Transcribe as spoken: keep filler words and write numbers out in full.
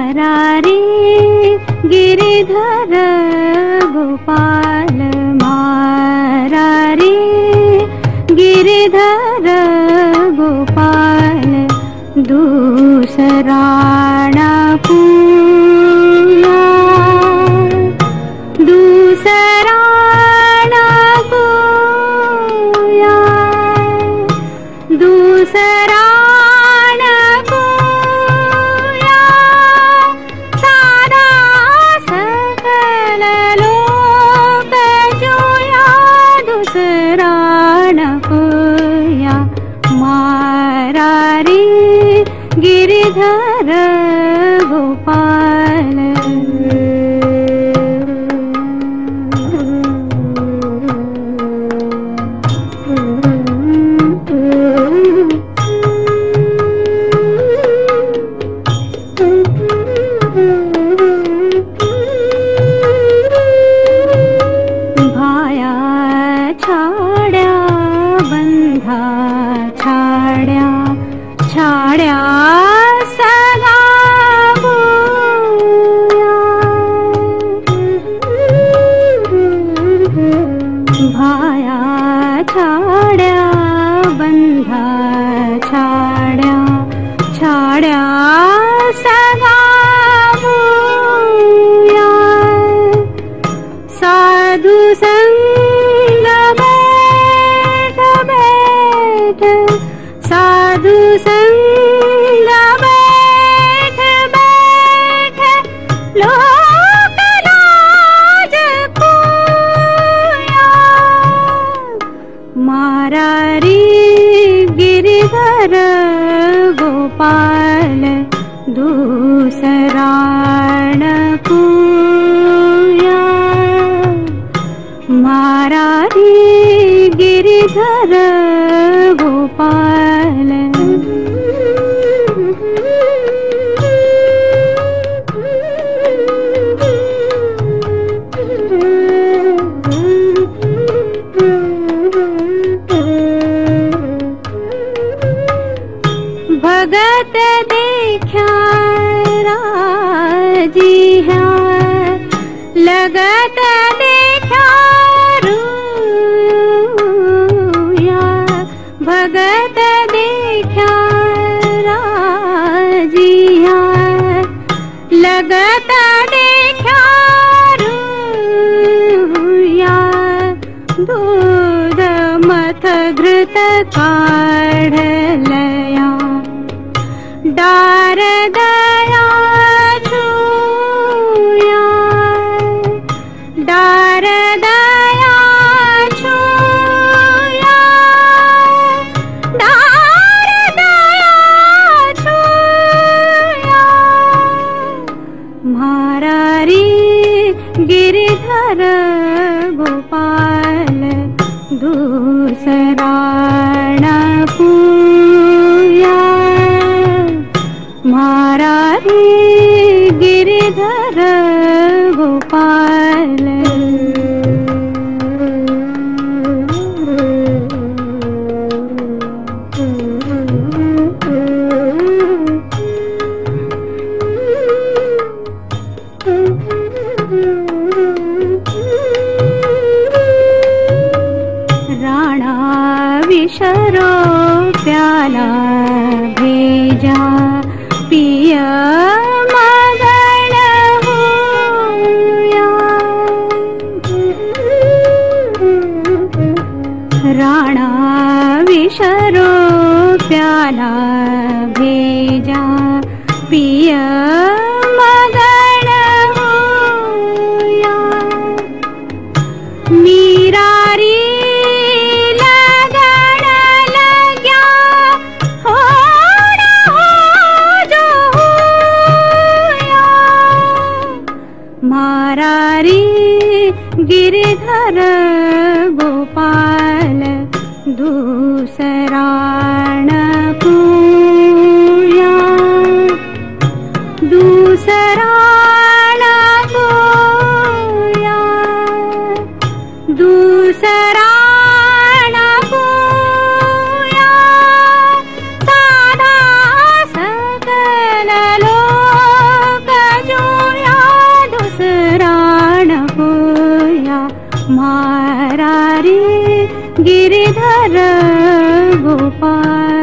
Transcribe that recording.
मारारी गिरिधर गोपाल मारारी गिरिधर गोपाल दूसरा न पूया दूसरा न पूया दूसरा न पूया सारा सकल लोक जोया दूसरा न पूया मारारी गिरिधर गोपाल भाया छाड्या बंधा छाड्या छाड्या सगा भूया भाया छाड्या बंधा छाड्या छाड्या सगा भूया साधु संग बैठ बैठ साधु संग बैठ बैठ लोक लाज खोया मारारी गिरिधर गोपाल दूसरा न पूया मारारी गिरिधर गोपाल भगत देखा राजी है लगत देखा रूया भगत देखा राजी है लगत देखा रूया दूध मथ घृत काढ़ लया डार दया छूया डार दया छूया डार दया छूया मारारी गिरिधर गोपाल दूसरा न पूया मारारी गिरिधर गोपाल राणा विशरो प्याला भेजा पिया मगन होया राणा विशरो प्याला भेजा पिया मगन होया मीरारी मारारी गिरिधर गोपाल दूसरा न पूया दूसरा न पूया दूसरा न पूया साधा सकल लोक मारा रे गिरिधर गोपाल।